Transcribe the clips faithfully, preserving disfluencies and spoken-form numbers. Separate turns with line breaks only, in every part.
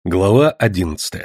Глава одиннадцатая.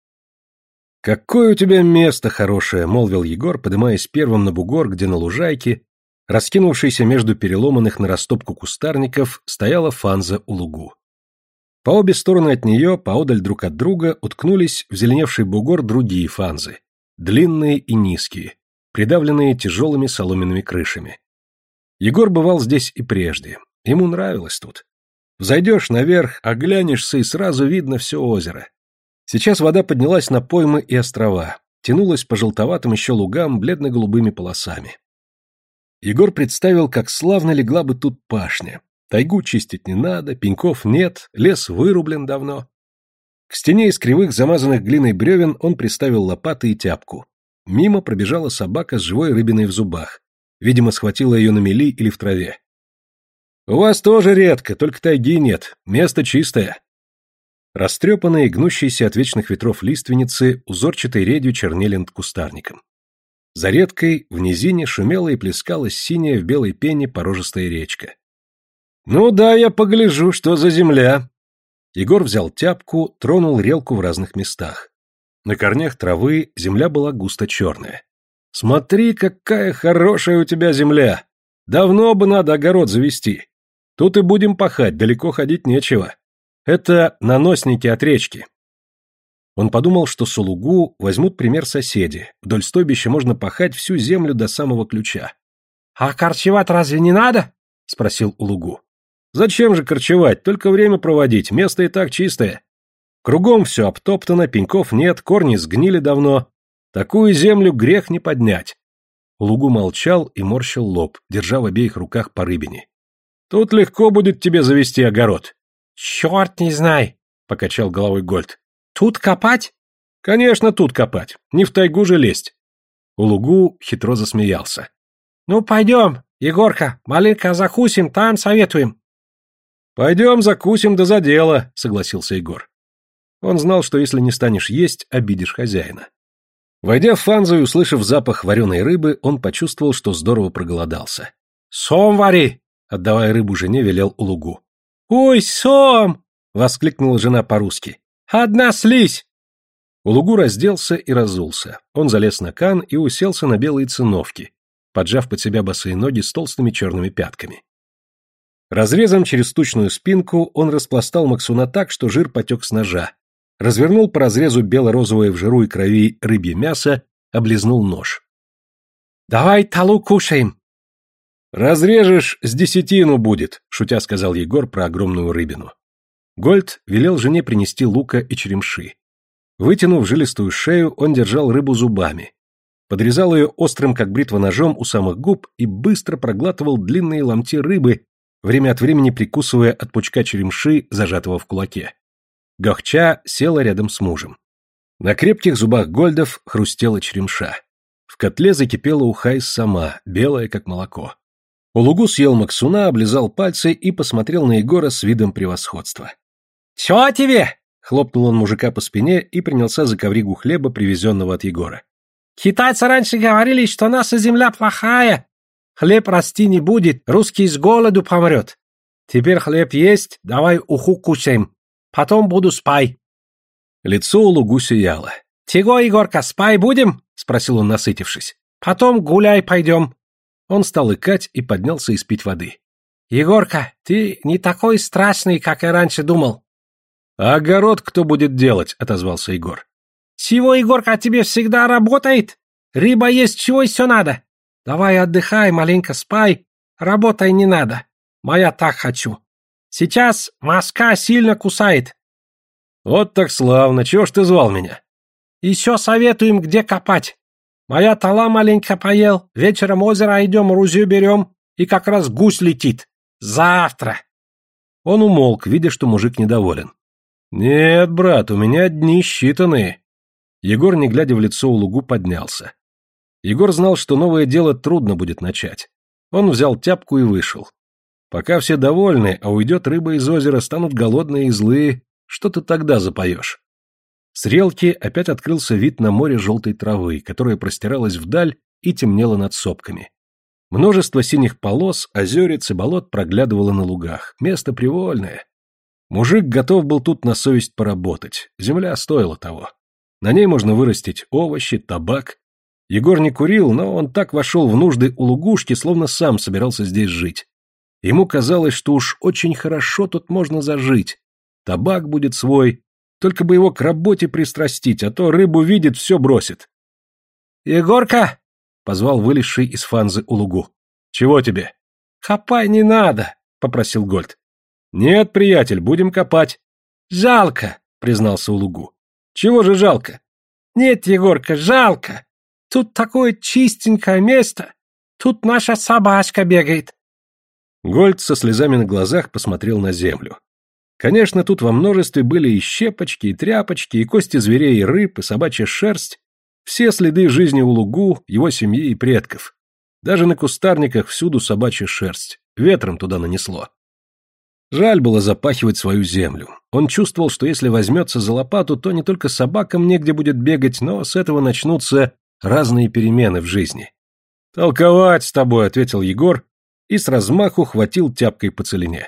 «Какое у тебя место хорошее!» — молвил Егор, подымаясь первым на бугор, где на лужайке, раскинувшейся между переломанных на растопку кустарников, стояла фанза у лугу. По обе стороны от нее, поодаль друг от друга, уткнулись в зеленевший бугор другие фанзы, длинные и низкие, придавленные тяжелыми соломенными крышами. Егор бывал здесь и прежде, ему нравилось тут. Взойдешь наверх, оглянешься, и сразу видно все озеро. Сейчас вода поднялась на поймы и острова, тянулась по желтоватым еще лугам бледно-голубыми полосами. Егор представил, как славно легла бы тут пашня. Тайгу чистить не надо, пеньков нет, лес вырублен давно. К стене из кривых, замазанных глиной бревен он приставил лопаты и тяпку. Мимо пробежала собака с живой рыбиной в зубах. Видимо, схватила ее на мели или в траве. «У вас тоже редко, только тайги нет, место чистое». Растрепанные, гнущиеся от вечных ветров лиственницы узорчатой редью чернели над кустарником. За редкой в низине шумела и плескалась синяя в белой пене порожистая речка. «Ну да, я погляжу, что за земля». Егор взял тяпку, тронул релку в разных местах. На корнях травы земля была густо черная. «Смотри, какая хорошая у тебя земля! Давно бы надо огород завести. Тут и будем пахать, далеко ходить нечего. Это наносники от речки». Он подумал, что с лугу возьмут пример соседи. Вдоль стойбища можно пахать всю землю до самого ключа.
«А корчевать разве не надо?» — спросил Улугу.
«Зачем же корчевать? Только время проводить, место и так чистое. Кругом все обтоптано, пеньков нет, корни сгнили давно. Такую землю грех не поднять». Улугу молчал и морщил лоб, держа в обеих руках по рыбине. «Тут легко будет тебе завести огород».
«Черт не знай», — покачал головой Гольд. «Тут копать?»
«Конечно, тут копать. Не в тайгу же лезть». Улугу хитро засмеялся.
«Ну, пойдем, Егорка, маленько закусим, там советуем».
«Пойдем закусим да за дело», — согласился Егор. Он знал, что если не станешь есть, обидишь хозяина. Войдя в фанзу и услышав запах вареной рыбы, он почувствовал, что здорово проголодался.
«Сом вари!» — отдавая рыбу жене, велел Улугу. «Ой, сом!» — воскликнула жена по-русски. «Одна слизь!»
Улугу разделся и разулся. Он залез на кан и уселся на белые циновки, поджав под себя босые ноги с толстыми черными пятками. Разрезом через тучную спинку он распластал максуна так, что жир потек с ножа, развернул по разрезу бело-розовое в жиру и крови рыбье мясо, облизнул нож.
«Давай талу кушаем!»
«Разрежешь, с десятину будет», — шутя сказал Егор про огромную рыбину. Гольд велел жене принести лука и черемши. Вытянув жилистую шею, он держал рыбу зубами, подрезал ее острым, как бритва, ножом у самых губ и быстро проглатывал длинные ломти рыбы, время от времени прикусывая от пучка черемши, зажатого в кулаке. Гохча села рядом с мужем. На крепких зубах Гольдов хрустела черемша. В котле закипела ухайс сама, белая, как молоко. Улугу съел максуна, облизал пальцы и посмотрел на Егора с видом превосходства.
«Чего тебе?»
— хлопнул он мужика по спине и принялся за ковригу хлеба, привезенного от Егора.
«Китайцы раньше говорили, что наша земля плохая. Хлеб расти не будет, русский с голоду помрет. Теперь хлеб есть, давай уху кушаем. Потом буду спай».
Лицо Улугу сияло.
«Чего, Егорка, спай будем?» — спросил он, насытившись. «Потом гуляй пойдем».
Он стал икать и поднялся испить воды.
«Егорка, ты не такой страшный, как я раньше думал».
«А огород кто будет делать?» — отозвался Егор.
«Чего, Егорка, тебе всегда работает? Рыба есть, чего еще надо? Давай отдыхай, маленько спай, работай не надо. Моя так хочу. Сейчас мошка сильно кусает».
«Вот так славно, чего ж ты звал меня?»
«Еще советуем, где копать. Моя тала маленько поел, вечером озеро идем, рузю берем, и как раз гусь летит. Завтра».
Он умолк, видя, что мужик недоволен. «Нет, брат, у меня дни считанные». Егор, не глядя в лицо Улугу, поднялся. Егор знал, что новое дело трудно будет начать. Он взял тяпку и вышел. Пока все довольны, а уйдет рыба из озера, станут голодные и злые, что ты тогда запоешь? С релки опять открылся вид на море желтой травы, которая простиралась вдаль и темнела над сопками. Множество синих полос, озерец и болот проглядывало на лугах. Место привольное. Мужик готов был тут на совесть поработать, земля стоила того. На ней можно вырастить овощи, табак. Егор не курил, но он так вошел в нужды у Лугушки, словно сам собирался здесь жить. Ему казалось, что уж очень хорошо тут можно зажить. Табак будет свой, только бы его к работе пристрастить, а то рыбу видит, все бросит.
«Егорка!»
— позвал вылезший из фанзы Улугу. «Чего тебе?»
«Копай не надо!» —
попросил Гольд. «Нет, приятель, будем копать».
«Жалко!»
— признался Улугу. «Чего же жалко?»
«Нет, Егорка, жалко! Тут такое чистенькое место! Тут наша собачка бегает!»
Гольд со слезами на глазах посмотрел на землю. Конечно, тут во множестве были и щепочки, и тряпочки, и кости зверей, и рыб, и собачья шерсть. Все следы жизни Улугу, его семьи и предков. Даже на кустарниках всюду собачья шерсть. Ветром туда нанесло. Жаль было запахивать свою землю. Он чувствовал, что если возьмется за лопату, то не только собакам негде будет бегать, но с этого начнутся разные перемены в жизни. «Толковать с тобой», — ответил Егор и с размаху хватил тяпкой по целине.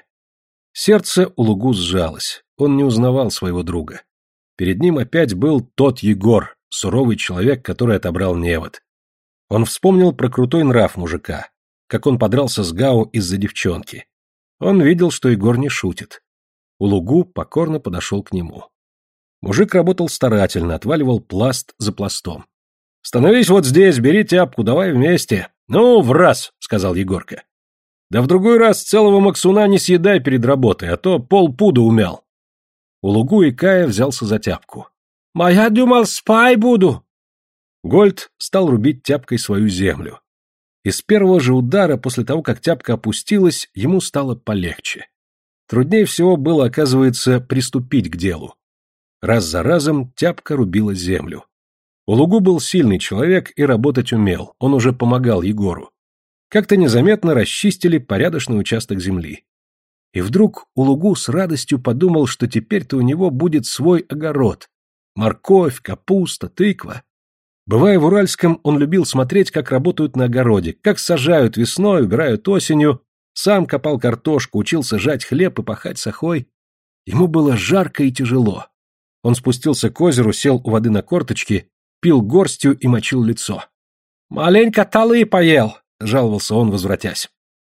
Сердце Улугу сжалось. Он не узнавал своего друга. Перед ним опять был тот Егор, суровый человек, который отобрал невод. Он вспомнил про крутой нрав мужика, как он подрался с Гао из-за девчонки. Он видел, что Егор не шутит. Улугу покорно подошел к нему. Мужик работал старательно, отваливал пласт за пластом. «Становись вот здесь, бери тяпку, давай вместе». «Ну, в раз», — сказал Егорка. «Да в другой раз целого максуна не съедай перед работой, а то полпуда умял». Улугу и Кая взялся за тяпку.
«Моя думал, спай буду».
Гольд стал рубить тяпкой свою землю. И с первого же удара, после того, как тяпка опустилась, ему стало полегче. Труднее всего было, оказывается, приступить к делу. Раз за разом тяпка рубила землю. Улугу был сильный человек и работать умел, он уже помогал Егору. Как-то незаметно расчистили порядочный участок земли. И вдруг Улугу с радостью подумал, что теперь-то у него будет свой огород. Морковь, капуста, тыква. Бывая в Уральском, он любил смотреть, как работают на огороде, как сажают весной, убирают осенью, сам копал картошку, учился жать хлеб и пахать сахой. Ему было жарко и тяжело. Он спустился к озеру, сел у воды на корточки, пил горстью и мочил лицо.
«Маленько талы поел», — жаловался он, возвратясь.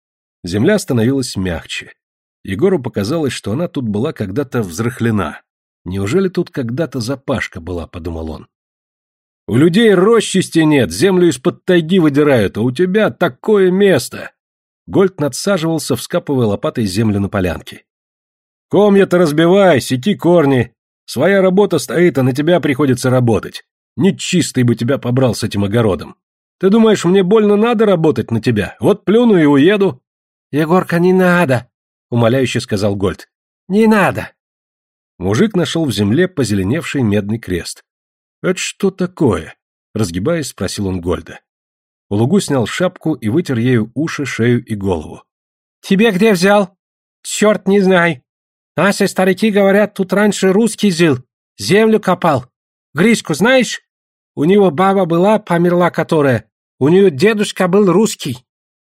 Земля становилась мягче. Егору показалось, что она тут была когда-то взрыхлена. «Неужели тут когда-то запашка была?» — подумал он. «У людей рощисти нет, землю из-под тайги выдирают, а у тебя такое место!» Гольд надсаживался, вскапывая лопатой землю на полянке. «Комья-то разбивай, секи корни. Своя работа стоит, а на тебя приходится работать. Нечистый бы тебя побрал с этим огородом. Ты думаешь, мне больно надо работать на тебя? Вот плюну и уеду».
«Егорка, не надо», — умоляюще сказал Гольд. «Не надо».
Мужик нашел в земле позеленевший медный крест. «Это что такое?» — разгибаясь, спросил он Гольда. Улугу снял шапку и вытер ею уши, шею и голову.
«Тебе где взял? Черт не знай. Наши старики говорят, тут раньше русский жил, землю копал. Гришку знаешь? У него баба была, померла которая. У нее дедушка был русский».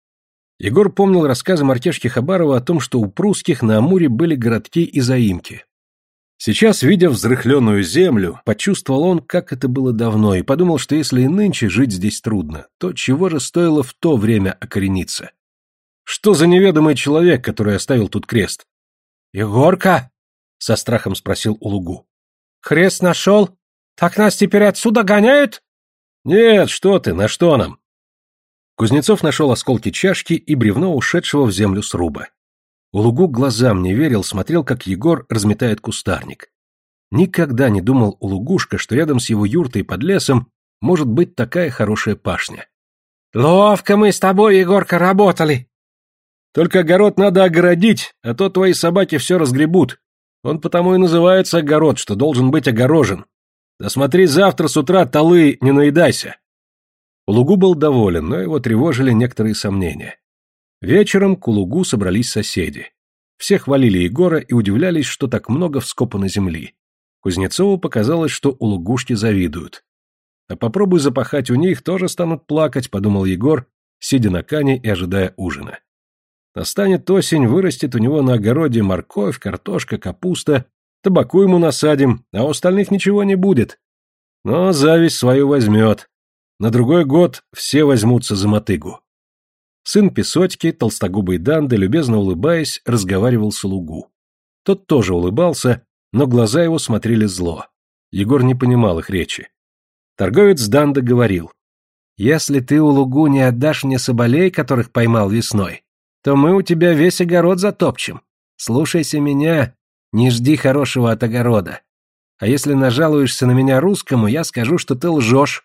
Егор помнил рассказы Маркешки Хабарова о том, что у прусских на Амуре были городки и заимки. Сейчас, видя взрыхленную землю, почувствовал он, как это было давно, и подумал, что если и нынче жить здесь трудно, то чего же стоило в то время окорениться? Что за неведомый человек, который оставил тут крест?
«Егорка?» — со страхом спросил Улугу. «Крест нашел? Так нас теперь отсюда гоняют?»
«Нет, что ты, на что нам?» Кузнецов нашел осколки чашки и бревно ушедшего в землю сруба. Улугу глазам не верил, смотрел, как Егор разметает кустарник. Никогда не думал Улугушка, что рядом с его юртой под лесом может быть такая хорошая пашня.
«Ловко мы с тобой, Егорка, работали!»
«Только огород надо огородить, а то твои собаки все разгребут. Он потому и называется огород, что должен быть огорожен. Да смотри, завтра с утра талы не наедайся». Улугу был доволен, но его тревожили некоторые сомнения. Вечером к Улугу собрались соседи. Все хвалили Егора и удивлялись, что так много вскопано земли. Кузнецову показалось, что улугушки завидуют. «А попробуй запахать у них, тоже станут плакать», — подумал Егор, сидя на кане и ожидая ужина. Настанет осень, вырастет у него на огороде морковь, картошка, капуста, табаку ему насадим, а у остальных ничего не будет. Но зависть свою возьмет. На другой год все возьмутся за мотыгу. Сын Песотьки, толстогубый Данды, любезно улыбаясь, разговаривал с Улугу. Тот тоже улыбался, но глаза его смотрели зло. Егор не понимал их речи. Торговец Данда говорил: «Если ты, Улугу, не отдашь мне соболей, которых поймал весной, то мы у тебя весь огород затопчем. Слушайся меня, не жди хорошего от огорода. А если нажалуешься на меня русскому, я скажу, что ты лжешь».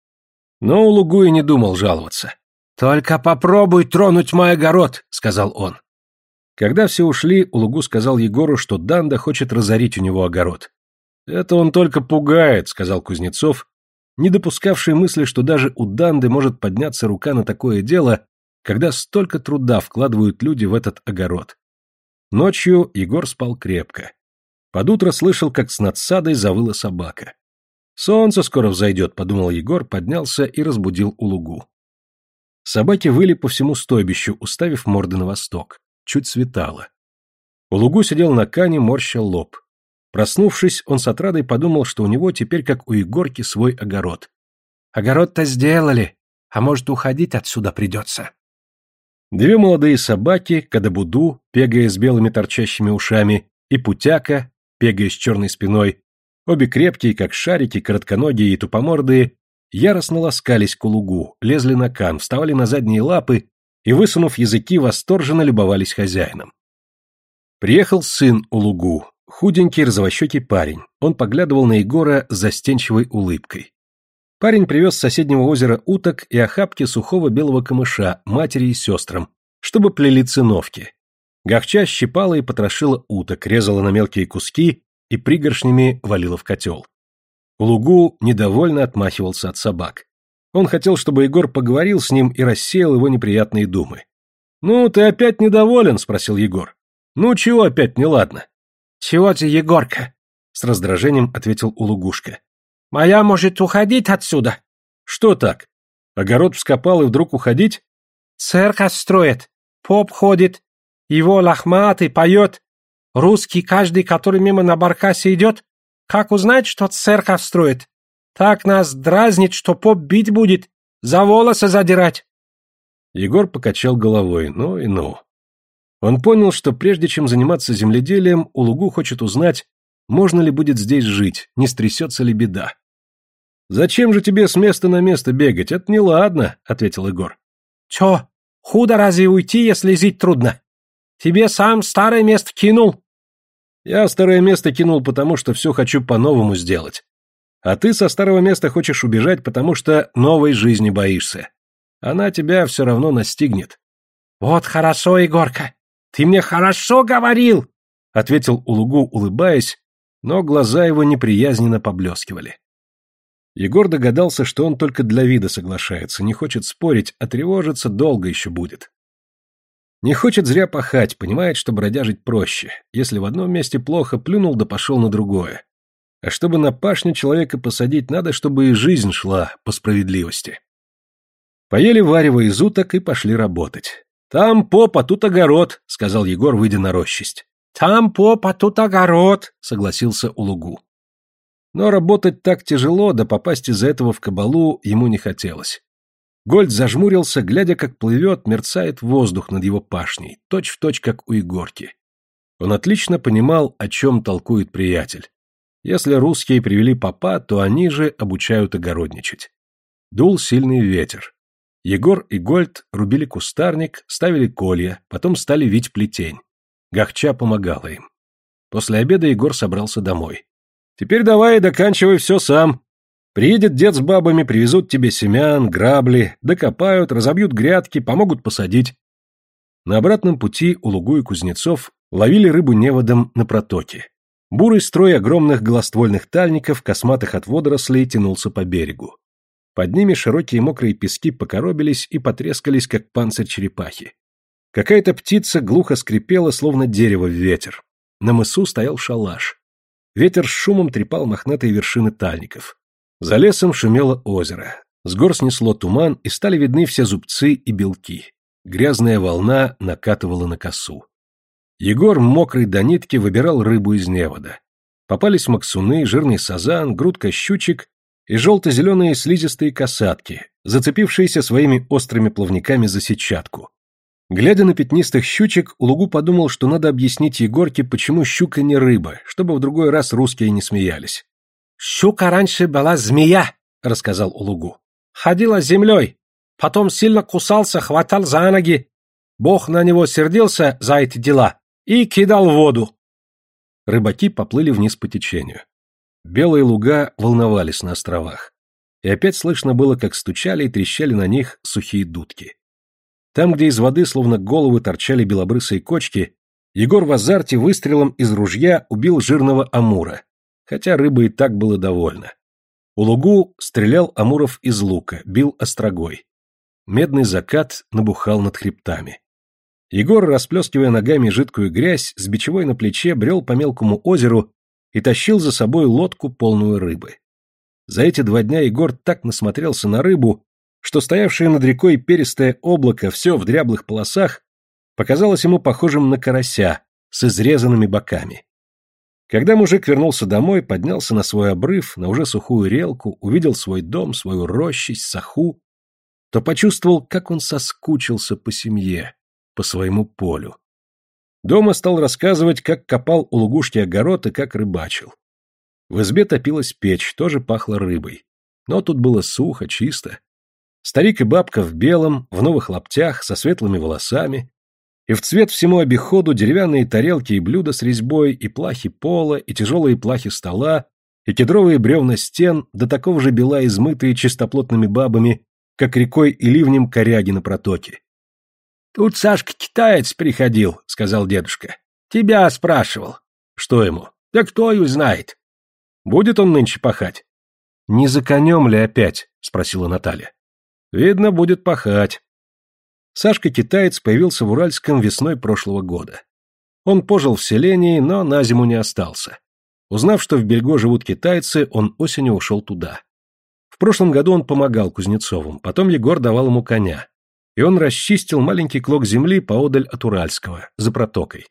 Но Улугу и не думал жаловаться. «Только попробуй тронуть мой огород», — сказал он. Когда все ушли, Улугу сказал Егору, что Данда хочет разорить у него огород. «Это он только пугает», — сказал Кузнецов, не допускавший мысли, что даже у Данды может подняться рука на такое дело, когда столько труда вкладывают люди в этот огород. Ночью Егор спал крепко. Под утро слышал, как с надсадой завыла собака. «Солнце скоро взойдет», — подумал Егор, поднялся и разбудил Улугу. Собаки выли по всему стойбищу, уставив морды на восток. Чуть светало. Улугу сидел на кане, морща лоб. Проснувшись, он с отрадой подумал, что у него теперь, как у Егорки, свой огород. «Огород-то сделали, а может, уходить отсюда придется». Две молодые собаки, Кадабуду, пегая с белыми торчащими ушами, и Путяка, пегая с черной спиной, обе крепкие, как шарики, коротконогие и тупомордые, яростно ласкались к Улугу, лезли на кан, вставали на задние лапы и, высунув языки, восторженно любовались хозяином. Приехал сын Улугу, худенький розовощекий парень. Он поглядывал на Егора с застенчивой улыбкой. Парень привез с соседнего озера уток и охапки сухого белого камыша матери и сестрам, чтобы плели циновки. Гахча щипала и потрошила уток, резала на мелкие куски и пригоршнями валила в котел. Улугу недовольно отмахивался от собак. Он хотел, чтобы Егор поговорил с ним и рассеял его неприятные думы. «Ну, ты опять недоволен?» — спросил Егор. «Ну, чего опять неладно?» «Чего ты, Егорка?» — с раздражением ответил Улугушка. «Моя может уходить отсюда». «Что так? Огород вскопал и вдруг уходить?» «Церковь строит, поп ходит, его лохматый поет. Русский каждый, который мимо на баркасе идет, как узнать, что церковь строит? Так нас дразнит, что поп бить будет, за волосы задирать». Егор покачал головой. Ну и ну. Он понял, что прежде чем заниматься земледелием, Улугу хочет узнать, можно ли будет здесь жить, не стрясется ли беда. «Зачем же тебе с места на место бегать? Это неладно», — ответил Егор. «Чё, худо разве уйти, если жить трудно? Тебе сам старое место кинул?» «Я старое место кинул, потому что все хочу по-новому сделать. А ты со старого места хочешь убежать, потому что новой жизни боишься. Она тебя все равно настигнет». «Вот хорошо, Егорка, ты мне хорошо говорил», — ответил Улугу, улыбаясь, но глаза его неприязненно поблескивали. Егор догадался, что он только для вида соглашается, не хочет спорить, а тревожиться долго еще будет. Не хочет зря пахать, понимает, что бродяжить проще. Если в одном месте плохо, плюнул да пошел на другое. А чтобы на пашню человека посадить, надо, чтобы и жизнь шла по справедливости. Поели варево из уток и пошли работать. «Там поп, а тут огород», — сказал Егор, выйдя на рощисть. «Там поп, а тут огород», — согласился Улугу. Но работать так тяжело, да попасть из-за этого в кабалу ему не хотелось. Гольд зажмурился, глядя, как плывет, мерцает воздух над его пашней, точь-в-точь, как у Егорки. Он отлично понимал, о чем толкует приятель. Если русские привели попа, то они же обучают огородничать. Дул сильный ветер. Егор и Гольд рубили кустарник, ставили колья, потом стали вить плетень. Гахча помогала им. После обеда Егор собрался домой. «Теперь давай доканчивай все сам. Приедет дед с бабами, привезут тебе семян, грабли, докопают, разобьют грядки, помогут посадить». На обратном пути Улугу и Кузнецов ловили рыбу неводом на протоке. Бурый строй огромных голоствольных тальников, косматых от водорослей, тянулся по берегу. Под ними широкие мокрые пески покоробились и потрескались, как панцирь черепахи. Какая-то птица глухо скрипела, словно дерево в ветер. На мысу стоял шалаш. Ветер с шумом трепал мохнатые вершины тальников. За лесом шумело озеро. С гор снесло туман, и стали видны все зубцы и белки. Грязная волна накатывала на косу. Егор, мокрый до нитки, выбирал рыбу из невода. Попались максуны, жирный сазан, грудка щучек и желто-зеленые слизистые касатки, зацепившиеся своими острыми плавниками за сетчатку. Глядя на пятнистых щучек, Улугу подумал, что надо объяснить Егорке, почему щука не рыба, чтобы в другой раз русские не смеялись.
«Щука раньше была змея», — рассказал Улугу. «Ходила землей, потом сильно кусался, хватал за ноги. Бог на него сердился за эти дела и кидал в воду».
Рыбаки поплыли вниз по течению. Белые луга волновались на островах. И опять слышно было, как стучали и трещали на них сухие дудки. Там, где из воды словно головы торчали белобрысые кочки, Егор в азарте выстрелом из ружья убил жирного амура, хотя рыбы и так было довольно. Улугу стрелял амуров из лука, бил острогой. Медный закат набухал над хребтами. Егор, расплескивая ногами жидкую грязь, с бичевой на плече брел по мелкому озеру и тащил за собой лодку, полную рыбы. За эти два дня Егор так насмотрелся на рыбу, что стоявшее над рекой перистое облако, все в дряблых полосах, показалось ему похожим на карася с изрезанными боками. Когда мужик вернулся домой, поднялся на свой обрыв, на уже сухую релку, увидел свой дом, свою рощисть, саху, то почувствовал, как он соскучился по семье, по своему полю. Дома стал рассказывать, как копал у Лугушки огород и как рыбачил. В избе топилась печь, тоже пахло рыбой. Но тут было сухо, чисто. Старик и бабка в белом, в новых лаптях, со светлыми волосами, и в цвет всему обиходу деревянные тарелки и блюда с резьбой, и плахи пола, и тяжелые плахи стола, и кедровые бревна стен, до такого же бела измытые чистоплотными бабами, как рекой и ливнем коряги на протоке. — Тут Сашка-китаец приходил, — сказал дедушка. — Тебя спрашивал. — Что ему? — Да кто его знает. — Будет он нынче пахать? — Не за конем ли опять? — спросила Наталья. — Видно, будет пахать. Сашка-китаец появился в Уральском весной прошлого года. Он пожил в селении, но на зиму не остался. Узнав, что в Бельго живут китайцы, он осенью ушел туда. В прошлом году он помогал Кузнецовым, потом Егор давал ему коня, и он расчистил маленький клок земли поодаль от Уральского, за протокой.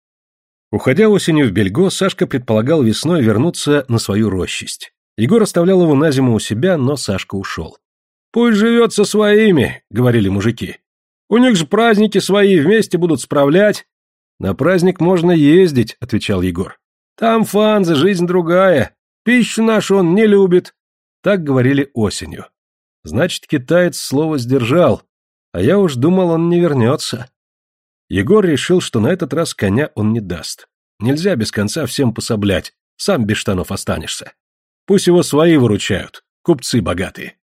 Уходя осенью в Бельго, Сашка предполагал весной вернуться на свою рощисть. Егор оставлял его на зиму у себя, но Сашка ушел. «Пусть живет со своими», — говорили мужики. «У них же праздники свои, вместе будут справлять». «На праздник можно ездить», — отвечал Егор. «Там фанза, жизнь другая. Пищу нашу он не любит». Так говорили осенью. Значит, китаец слово сдержал, а я уж думал, он не вернется. Егор решил, что на этот раз коня он не даст. Нельзя без конца всем пособлять, сам без штанов останешься. Пусть его свои выручают, купцы богатые.